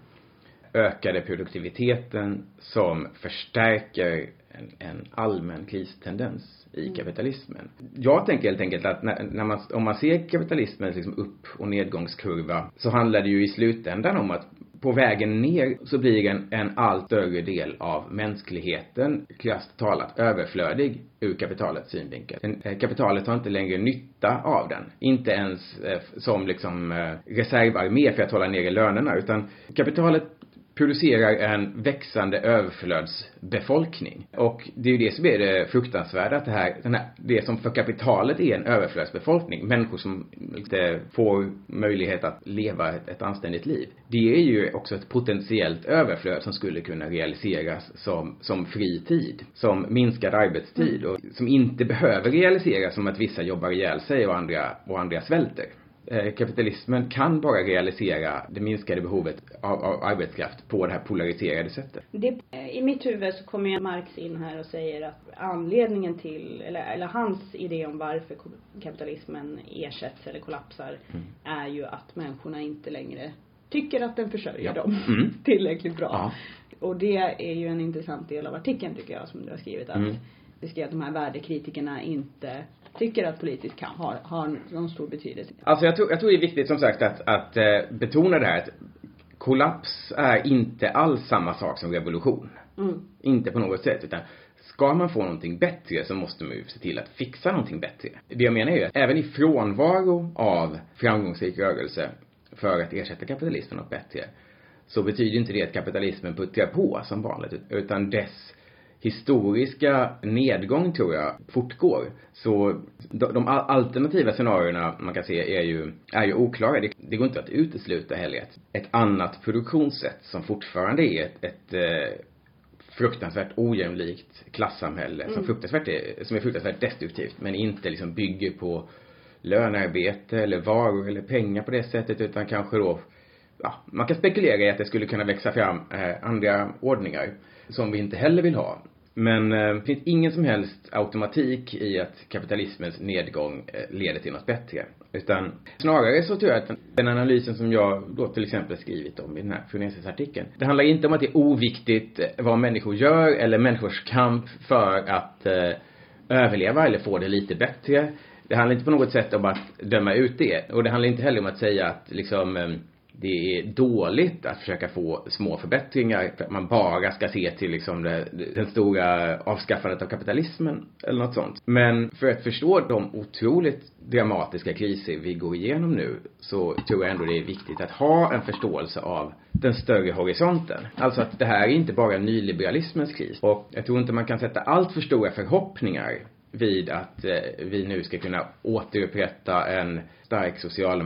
ökade produktiviteten som förstärker en, en allmän kristendens i kapitalismen. Jag tänker helt enkelt att när, när man, om man ser kapitalismens liksom upp- och nedgångskurva, så handlar det ju i slutändan om att på vägen ner så blir en, en allt större del av mänskligheten krasst talat överflödig ur kapitalets synvinkel. Den, eh, kapitalet har inte längre nytta av den. Inte ens eh, som liksom eh, reservarmé för att hålla nere lönerna, utan kapitalet producerar en växande överflödsbefolkning. Och det är ju det som är det fruktansvärda, att det här, den här, det som för kapitalet är en överflödsbefolkning, människor som inte får möjlighet att leva ett, ett anständigt liv. Det är ju också ett potentiellt överflöd som skulle kunna realiseras som, som fri tid, som minskad arbetstid, och som inte behöver realiseras som att vissa jobbar ihjäl sig och andra, och andra svälter. Kapitalismen kan bara realisera det minskade behovet av, av arbetskraft på det här polariserade sättet. Det, i mitt huvud så kommer jag Marx in här och säger att anledningen till, eller, eller hans idé om varför kapitalismen ersätts eller kollapsar, mm. är ju att människorna inte längre tycker att den försörjer ja. dem mm. tillräckligt bra. Ja. Och det är ju en intressant del av artikeln, tycker jag, som du har skrivit, att mm. det ska att de här värdekritikerna inte tycker att politisk kamp har, har någon stor betydelse. Alltså jag tror, jag tror det är viktigt som sagt att, att eh, betona det här att kollaps är inte alls samma sak som revolution. Mm. Inte på något sätt, utan ska man få någonting bättre så måste man ju se till att fixa någonting bättre. Det jag menar är ju att även i frånvaro av framgångsrik rörelse för att ersätta kapitalismen något bättre, så betyder inte det att kapitalismen puttrar på som vanligt, utan dess historiska nedgång, tror jag, fortgår. Så de, de alternativa scenarierna man kan se är ju, är ju oklara. Det, det går inte att utesluta heller ett, ett annat produktionssätt som fortfarande är ett, ett eh, fruktansvärt ojämlikt klassamhälle mm. som, fruktansvärt är, som är fruktansvärt destruktivt, men inte liksom bygger på lönearbete eller varor eller pengar på det sättet, utan kanske då, ja, man kan spekulera i att det skulle kunna växa fram eh, andra ordningar som vi inte heller vill ha. Men eh, det finns ingen som helst automatik i att kapitalismens nedgång eh, leder till något bättre. Utan snarare så tror jag att den, den analysen som jag då till exempel skrivit om i den här Frenesis-artikeln, det handlar inte om att det är oviktigt vad människor gör eller människors kamp för att eh, överleva eller få det lite bättre. Det handlar inte på något sätt om att döma ut det. Och det handlar inte heller om att säga att liksom, eh, det är dåligt att försöka få små förbättringar, för att man bara ska se till liksom det, den stora avskaffandet av kapitalismen eller något sånt. Men för att förstå de otroligt dramatiska kriser vi går igenom nu, så tror jag ändå det är viktigt att ha en förståelse av den större horisonten. Alltså att det här är inte bara nyliberalismens kris. Och jag tror inte man kan sätta allt för stora förhoppningar vid att eh, vi nu ska kunna återupprätta en stark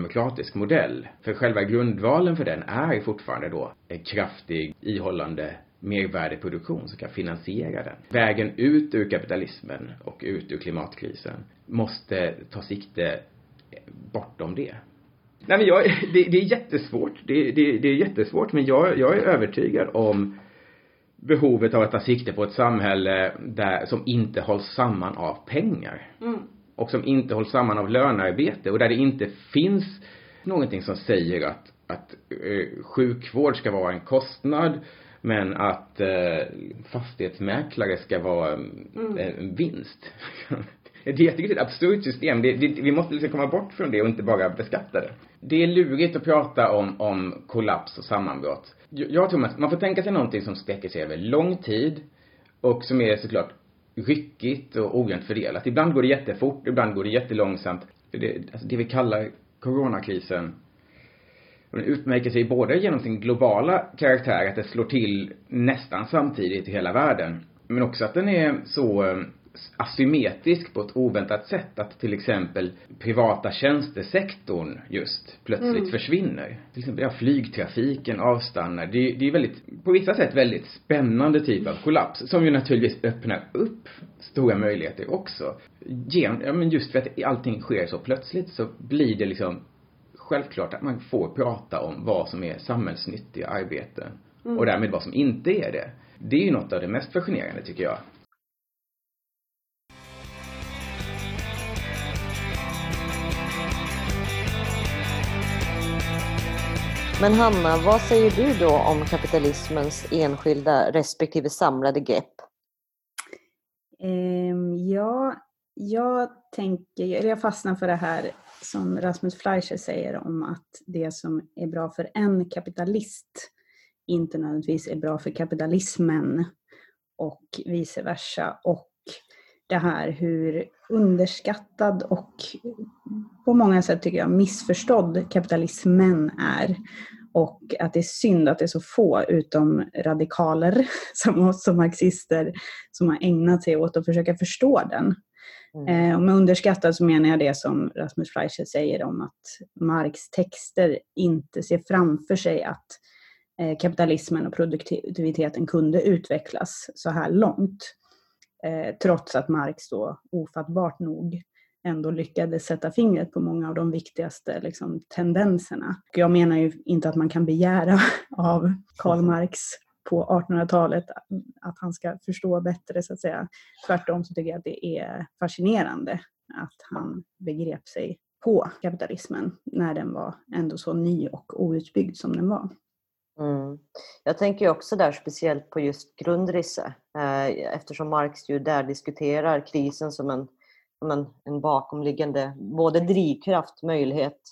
socialdemokratisk modell. För själva grundvalen för den är fortfarande då en kraftig, ihållande mervärdeproduktion som kan finansiera den. Vägen ut ur kapitalismen och ut ur klimatkrisen måste ta sikte bortom det. Nej, men jag, det, det är jättesvårt. Det, det, det är jättesvårt, men jag, jag är övertygad om behovet av att ta sikte på ett samhälle där, som inte hålls samman av pengar. Mm. Och som inte hålls samman av lönearbete. Och där det inte finns någonting som säger att, att eh, sjukvård ska vara en kostnad. Men att eh, fastighetsmäklare ska vara mm. en vinst. Det är ett absurt system. Det, det, vi måste liksom komma bort från det och inte bara beskatta det. Det är lurigt att prata om, om kollaps och sammanbrott. Jag tror att man får tänka sig någonting som sträcker sig över lång tid och som är såklart ryckigt och ojämnt fördelat. Ibland går det jättefort, ibland går det jättelångsamt. Det, alltså det vi kallar coronakrisen, den utmärker sig både genom sin globala karaktär, att det slår till nästan samtidigt i hela världen, men också att den är så asymmetrisk på ett oväntat sätt, att till exempel privata tjänstesektorn just plötsligt mm. försvinner. Till exempel ja, flygtrafiken avstannar. Det, det är väldigt, på vissa sätt väldigt spännande typ av kollaps som ju naturligtvis öppnar upp stora möjligheter också. Gen, ja, men just för att allting sker så plötsligt så blir det liksom självklart att man får prata om vad som är samhällsnyttiga arbeten mm. och därmed vad som inte är det. Det är ju något av det mest fascinerande, tycker jag. Men Hanna, vad säger du då om kapitalismens enskilda respektive samlade grepp? Um, ja, jag tänker, eller jag fastnar för det här som Rasmus Fleischer säger om att det som är bra för en kapitalist inte nödvändigtvis är bra för kapitalismen och vice versa. Och det här hur underskattad och på många sätt tycker jag missförstådd kapitalismen är. Och att det är synd att det är så få utom radikaler som oss som marxister som har ägnat sig åt att försöka förstå den. Mm. Eh, och med underskattad så menar jag det som Rasmus Fleischer säger om att Marx texter inte ser framför sig att eh, kapitalismen och produktiviteten kunde utvecklas så här långt. Eh, trots att Marx då ofattbart nog ändå lyckades sätta fingret på många av de viktigaste liksom, tendenserna. Jag menar ju inte att man kan begära av Karl Marx på artonhundratalet att han ska förstå bättre, så att säga. Tvärtom så tycker jag att det är fascinerande att han begrep sig på kapitalismen när den var ändå så ny och outbyggd som den var. Mm. Jag tänker också där speciellt på just Grundrisse, eh, eftersom Marx ju där diskuterar krisen som en, som en, en bakomliggande både drivkraft, möjlighet,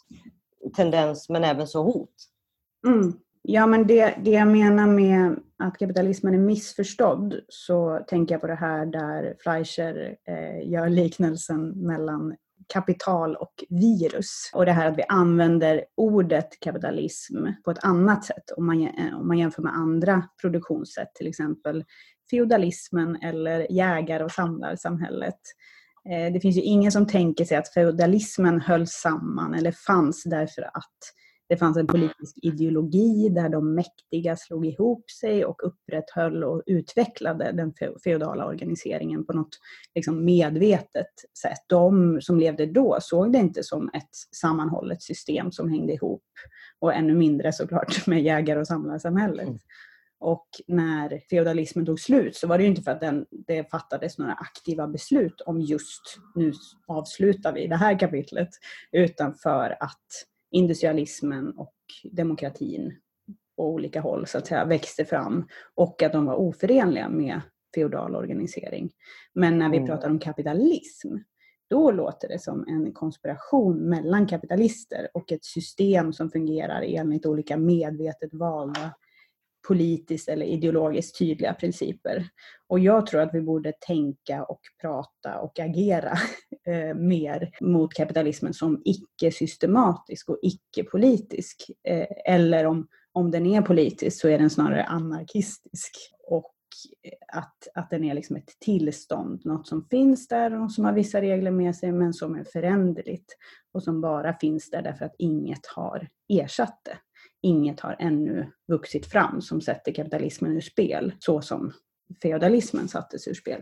tendens men även så hot. Mm. Ja, men det, det jag menar med att kapitalismen är missförstådd, så tänker jag på det här där Fleischer eh, gör liknelsen mellan kapital och virus. Och det här att vi använder ordet kapitalism på ett annat sätt om man, om man jämför med andra produktionssätt, till exempel feudalismen eller jägar- och samlarsamhället. Eh, det finns ju ingen som tänker sig att feudalismen höll samman eller fanns därför att det fanns en politisk ideologi där de mäktiga slog ihop sig och upprätthöll och utvecklade den feodala organiseringen på något liksom medvetet sätt. De som levde då såg det inte som ett sammanhållet system som hängde ihop, och ännu mindre såklart med jägar- och samlarsamhället. Mm. Och när feodalismen tog slut så var det ju inte för att den, det fattades några aktiva beslut om just nu avslutar vi det här kapitlet, utan för att industrialismen och demokratin på olika håll så att säga växte fram och att de var oförenliga med feodal organisering. Men när vi mm. pratar om kapitalism, då låter det som en konspiration mellan kapitalister och ett system som fungerar enligt olika medvetet valda politiskt eller ideologiskt tydliga principer. Och jag tror att vi borde tänka och prata och agera eh, mer mot kapitalismen som icke-systematisk och icke-politisk. Eh, eller om, om den är politisk så är den snarare anarkistisk. Och att, att den är liksom ett tillstånd, något som finns där och som har vissa regler med sig men som är föränderligt och som bara finns där därför att inget har ersatt det. inget har ännu vuxit fram som sätter kapitalismen ur spel, så som feodalismen sattes ur spel.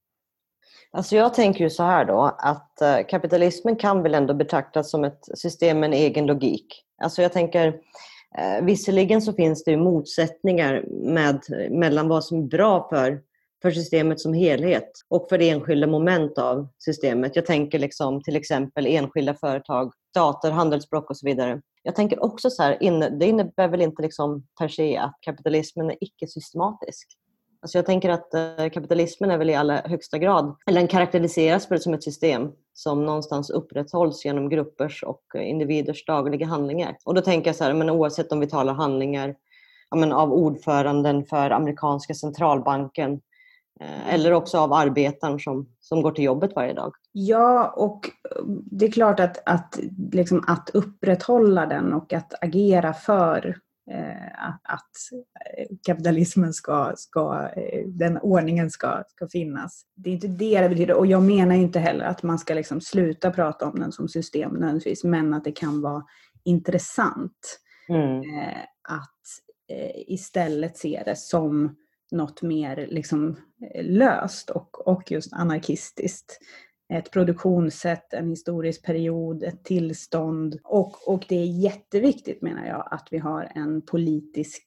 Alltså jag tänker ju så här då, att kapitalismen kan väl ändå betraktas som ett system med en egen logik. Alltså jag tänker, eh, visserligen så finns det ju motsättningar med, mellan vad som är bra för, för systemet som helhet och för enskilda moment av systemet. Jag tänker liksom till exempel enskilda företag, stater, handelsblock och så vidare. Jag tänker också så här, det innebär väl inte liksom per se att kapitalismen är icke-systematisk. Alltså jag tänker att kapitalismen är väl i allra högsta grad, eller den karaktäriseras väl som ett system som någonstans upprätthålls genom gruppers och individers dagliga handlingar. Och då tänker jag så här, men oavsett om vi talar handlingar ja, men av ordföranden för amerikanska centralbanken eh, eller också av arbetaren som, som går till jobbet varje dag. Ja, och det är klart att, att, liksom att upprätthålla den och att agera för Att, att kapitalismen ska, ska, den ordningen ska, ska finnas. Det är inte det det betyder. Och jag menar inte heller att man ska liksom sluta prata om den som system nödvändigtvis, men att det kan vara intressant mm. eh, att eh, istället se det som något mer liksom löst och, och just anarkistiskt. Ett produktionssätt, en historisk period, ett tillstånd. Och, och det är jätteviktigt menar jag att vi har en politisk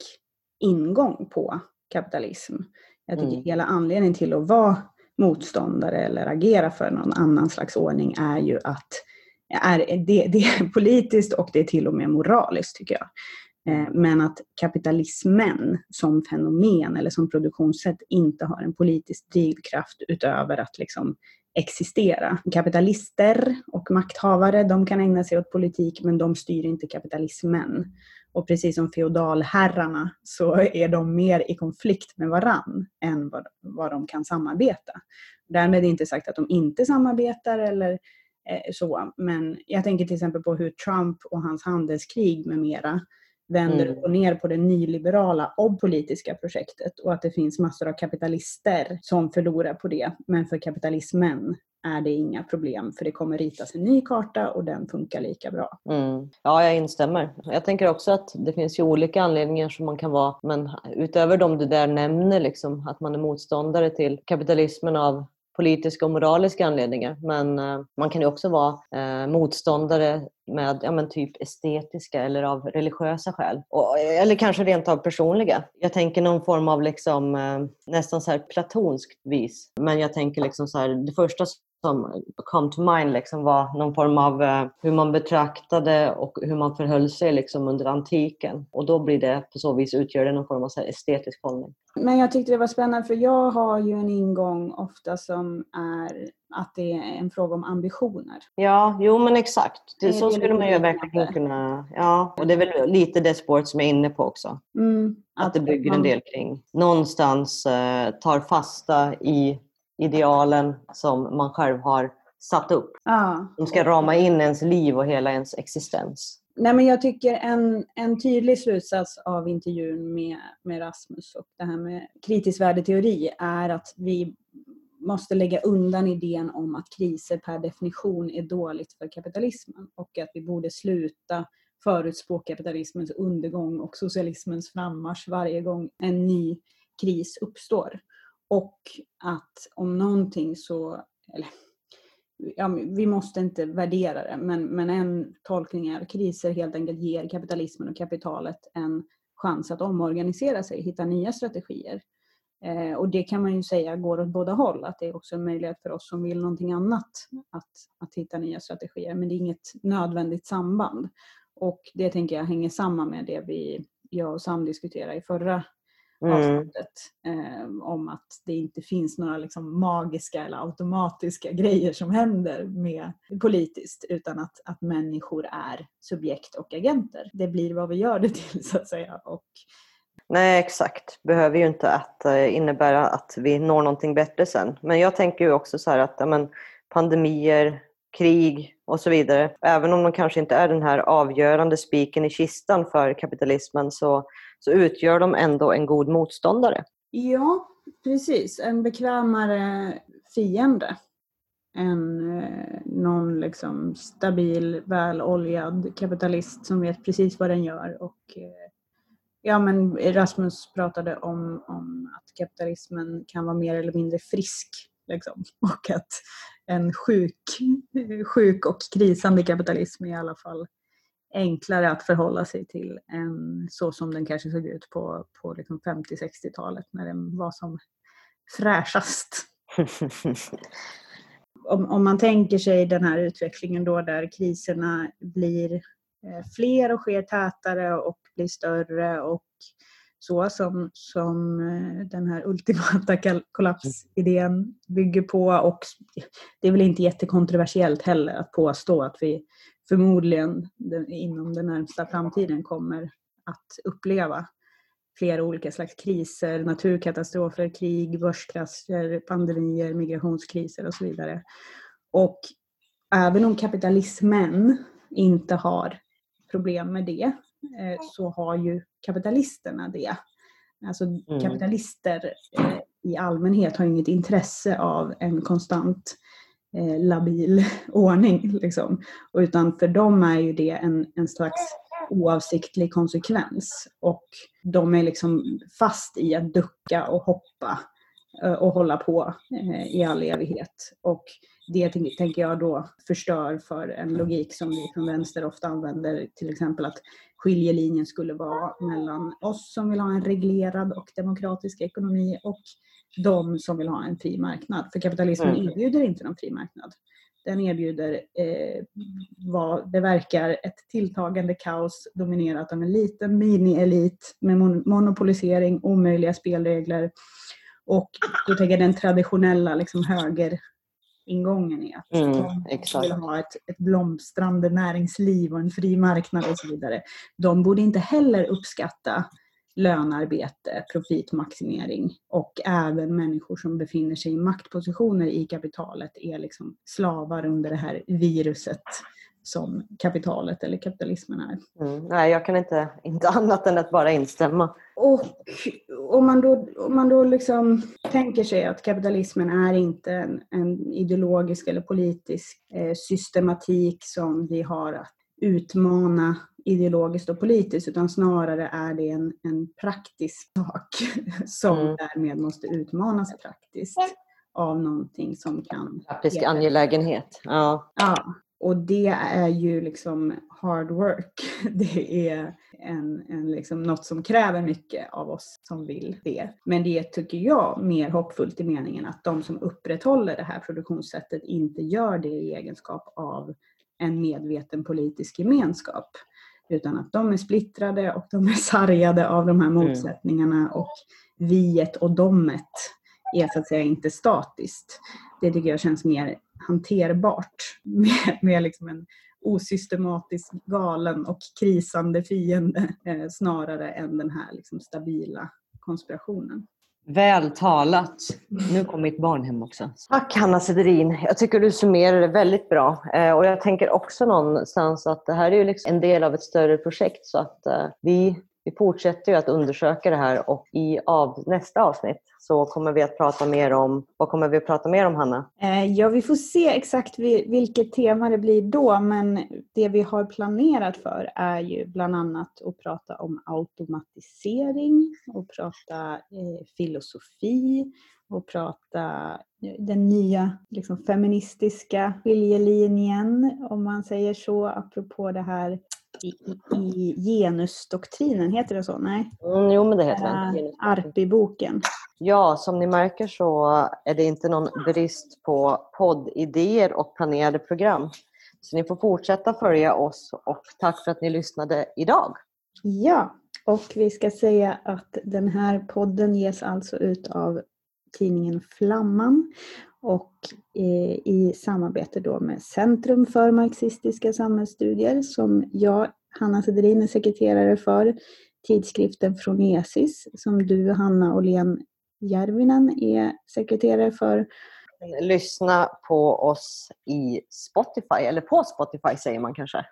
ingång på kapitalism. Jag tycker mm. hela anledningen till att vara motståndare eller agera för någon annan slags ordning är ju att är, det, det är politiskt och det är till och med moraliskt tycker jag. Men att kapitalismen som fenomen eller som produktionssätt inte har en politisk drivkraft utöver att liksom existera. Kapitalister och makthavare, de kan ägna sig åt politik men de styr inte kapitalismen. Och precis som feodalherrarna så är de mer i konflikt med varann än vad, vad de kan samarbeta. Därmed är det inte sagt att de inte samarbetar eller eh, så. Men jag tänker till exempel på hur Trump och hans handelskrig med mera vänder upp och ner på det nyliberala och politiska projektet och att det finns massor av kapitalister som förlorar på det. Men för kapitalismen är det inga problem för det kommer ritas en ny karta och den funkar lika bra. Mm. Ja, jag instämmer. Jag tänker också att det finns ju olika anledningar som man kan vara, men utöver de du där nämner, liksom, att man är motståndare till kapitalismen av politiska och moraliska anledningar. Men eh, man kan ju också vara eh, motståndare med ja, men typ estetiska eller av religiösa skäl. Och, eller kanske rent av personliga. Jag tänker någon form av liksom, eh, nästan så här platonskt vis. Men jag tänker liksom så här, det första som kom to mind liksom var någon form av eh, hur man betraktade och hur man förhöll sig liksom under antiken. Och då blir det på så vis utgör det någon form av så här estetisk hållning. Men jag tyckte det var spännande för jag har ju en ingång ofta som är att det är en fråga om ambitioner. Ja, jo men exakt. Det, det så skulle man ju verkligen kunna... Ja, och det är väl lite det spåret som jag är inne på också. Mm, att, att det bygger man... en del kring. Någonstans eh, tar fasta i idealen som man själv har satt upp. Ja. De ska rama in ens liv och hela ens existens. Nej, men jag tycker en, en tydlig slutsats av intervjun med, med Rasmus och det här med kritisk värdeteori är att vi måste lägga undan idén om att kriser per definition är dåligt för kapitalismen och att vi borde sluta förutspå kapitalismens undergång och socialismens frammarsch varje gång en ny kris uppstår. Och att om någonting så... Eller, ja, vi måste inte värdera det, men, men en tolkning är att kriser helt enkelt ger kapitalismen och kapitalet en chans att omorganisera sig, hitta nya strategier. Eh, och det kan man ju säga går åt båda håll, att det är också en möjlighet för oss som vill någonting annat att, att hitta nya strategier, men det är inget nödvändigt samband. Och det tänker jag hänger samman med det vi, jag och Sam diskuterade i förra avsnittet eh, om att det inte finns några liksom magiska eller automatiska grejer som händer med politiskt utan att, att människor är subjekt och agenter. Det blir vad vi gör det till så att säga. Och... Nej, exakt. Behöver ju inte att uh, innebära att vi når någonting bättre sen. Men jag tänker ju också så här att ja, men, pandemier, krig och så vidare, även om de kanske inte är den här avgörande spiken i kistan för kapitalismen så, så utgör de ändå en god motståndare. Ja, precis. En bekvämare fiende. en eh, någon liksom stabil, väloljad kapitalist som vet precis vad den gör. Och eh, ja, men Rasmus pratade om, om att kapitalismen kan vara mer eller mindre frisk. Liksom. Och att en sjuk, sjuk och krisande kapitalism är i alla fall enklare att förhålla sig till än så som den kanske såg ut på, på liksom femtio-sextiotalet när den var som fräschast. om, om man tänker sig den här utvecklingen då där kriserna blir eh, fler och sker tätare och blir större och så som, som eh, den här ultimata kollapsidén bygger på. Och det är väl inte jättekontroversiellt heller att påstå att vi förmodligen den, inom den närmsta framtiden kommer att uppleva flera olika slags kriser, naturkatastrofer, krig, börskrascher, pandemier, migrationskriser och så vidare. Och även om kapitalismen inte har problem med det eh, så har ju kapitalisterna det. Alltså mm. kapitalister eh, i allmänhet har inget intresse av en konstant eh, labil ordning. Liksom. Och utan för dem är ju det en, en slags oavsiktlig konsekvens. Och de är liksom fast i att ducka och hoppa eh, och hålla på eh, i all evighet. Och det tänker jag då förstör för en logik som vi från vänster ofta använder. Till exempel att skiljelinjen skulle vara mellan oss som vill ha en reglerad och demokratisk ekonomi och de som vill ha en fri marknad. För kapitalismen mm. erbjuder inte någon fri marknad. Den erbjuder eh, vad det verkar ett tilltagande kaos dominerat av en liten mini-elit med mon- monopolisering, omöjliga spelregler. Och då tänker jag den traditionella liksom, höger ingången är att mm, de vill ha ett, ett blomstrande näringsliv och en fri marknad och så vidare. De borde inte heller uppskatta lönarbete, profitmaximering och även människor som befinner sig i maktpositioner i kapitalet är liksom slavar under det här viruset som kapitalet eller kapitalismen är. Mm, nej, jag kan inte, inte annat än att bara instämma. Och om man då, om man då liksom tänker sig att kapitalismen är inte en, en ideologisk eller politisk eh, systematik som vi har att utmana ideologiskt och politiskt, utan snarare är det en, en praktisk sak som mm. därmed måste utmanas praktiskt av någonting som kan... Praktisk angelägenhet, ja. Ja. Och det är ju liksom hard work. Det är en, en liksom något som kräver mycket av oss som vill det. Men det tycker jag mer hoppfullt i meningen att de som upprätthåller det här produktionssättet inte gör det i egenskap av en medveten politisk gemenskap. Utan att de är splittrade och de är sargade av de här motsättningarna mm. och viet och domet är så att säga inte statiskt. Det tycker jag känns mer hanterbart med, med liksom en osystematisk, galen och krisande fiende eh, snarare än den här liksom stabila konspirationen. Väl talat. Nu kom mitt barn hem också. Tack Hanna Sederin. Jag tycker du summerar det väldigt bra. Eh, och jag tänker också någonstans att det här är ju liksom en del av ett större projekt. Så att eh, vi, vi fortsätter ju att undersöka det här. Och i av, nästa avsnitt så kommer vi att prata mer om... Vad kommer vi att prata mer om, Hanna? Eh, ja, vi får se exakt vilket tema det blir då. Men det vi har planerat för är ju bland annat att prata om automatisering. Och prata eh, filosofi. Och prata den nya liksom, feministiska skiljelinjen. Om man säger så, apropå det här... I, i genusdoktrinen, heter det så? Nej. Mm, jo, men det heter det. Äh, Arpi-boken. Ja, som ni märker så är det inte någon brist på poddidéer och planerade program. Så ni får fortsätta följa oss och tack för att ni lyssnade idag. Ja, och vi ska säga att den här podden ges alltså ut av tidningen Flamman. Och eh, i samarbete då med Centrum för marxistiska samhällsstudier som jag, Hanna Sederin, är sekreterare för. Tidskriften Phronesis som du, Hanna Åhlén Järvinen, är sekreterare för. Lyssna på oss i Spotify, eller på Spotify säger man kanske.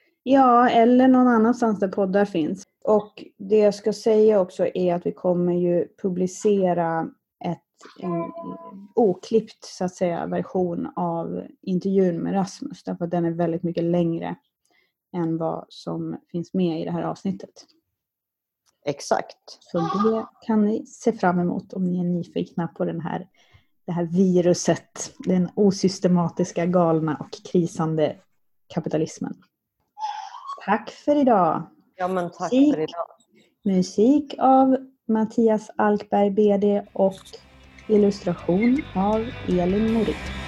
Ja, eller någon annanstans där poddar finns. Och det jag ska säga också är att vi kommer ju publicera ett en oklippt så att säga version av intervjun med Rasmus. Därför att den är väldigt mycket längre än vad som finns med i det här avsnittet. Exakt. Så det kan ni se fram emot om ni är nyfikna på den här, det här viruset. Den osystematiska, galna och krisande kapitalismen. Tack för idag. Ja, men tack musik, för idag. Musik av Mattias Alkberg B D och illustration av Elin Morit.